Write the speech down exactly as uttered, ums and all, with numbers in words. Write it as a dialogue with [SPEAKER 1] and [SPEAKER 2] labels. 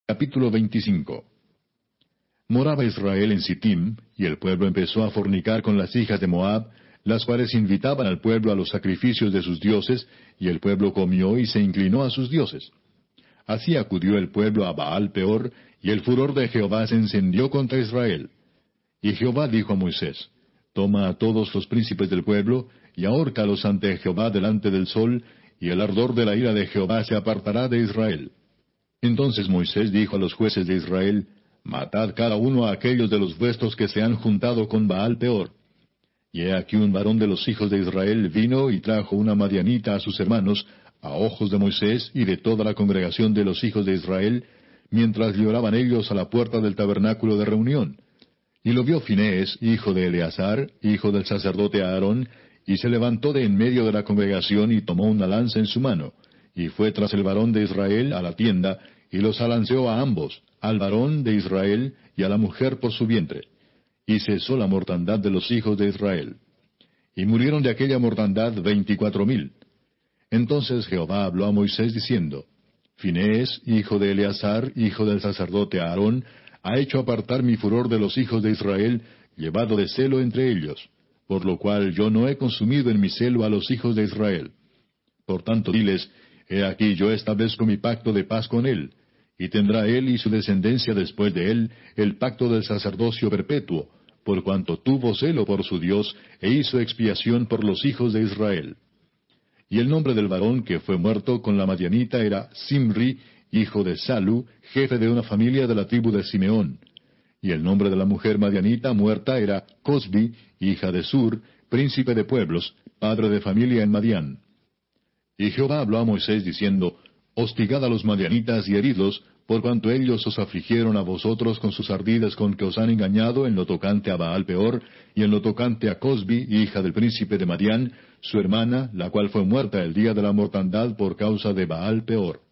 [SPEAKER 1] Capítulo veinticinco. Moraba Israel en Sittim, y el pueblo empezó a fornicar con las hijas de Moab, las cuales invitaban al pueblo a los sacrificios de sus dioses, y el pueblo comió y se inclinó a sus dioses. Así acudió el pueblo a Baal Peor, y el furor de Jehová se encendió contra Israel. Y Jehová dijo a Moisés: Toma a todos los príncipes del pueblo, y ahórcalos ante Jehová delante del sol, y el ardor de la ira de Jehová se apartará de Israel. Entonces Moisés dijo a los jueces de Israel: Matad cada uno a aquellos de los vuestros que se han juntado con Baal Peor. Y he aquí un varón de los hijos de Israel vino y trajo una madianita a sus hermanos, a ojos de Moisés y de toda la congregación de los hijos de Israel, mientras lloraban ellos a la puerta del tabernáculo de reunión. Y lo vio Finehés, hijo de Eleazar, hijo del sacerdote Aarón, y se levantó de en medio de la congregación y tomó una lanza en su mano, y fue tras el varón de Israel a la tienda, y los alanceó a ambos, al varón de Israel y a la mujer por su vientre. Y cesó la mortandad de los hijos de Israel. Y murieron de aquella mortandad veinticuatro mil. Entonces Jehová habló a Moisés diciendo: Finehés, hijo de Eleazar, hijo del sacerdote Aarón, ha hecho apartar mi furor de los hijos de Israel, llevado de celo entre ellos, por lo cual yo no he consumido en mi celo a los hijos de Israel. Por tanto diles: He aquí yo establezco mi pacto de paz con él, y tendrá él y su descendencia después de él el pacto del sacerdocio perpetuo, por cuanto tuvo celo por su Dios, e hizo expiación por los hijos de Israel. Y el nombre del varón que fue muerto con la madianita era Simri, hijo de Salu, jefe de una familia de la tribu de Simeón. Y el nombre de la mujer madianita muerta era Cosbi, hija de Sur, príncipe de pueblos, padre de familia en Madián. Y Jehová habló a Moisés diciendo: Hostigad a los madianitas y heridlos, por cuanto ellos os afligieron a vosotros con sus ardides con que os han engañado en lo tocante a Baal Peor, y en lo tocante a Cosbi, hija del príncipe de Madián, su hermana, la cual fue muerta el día de la mortandad por causa de Baal Peor.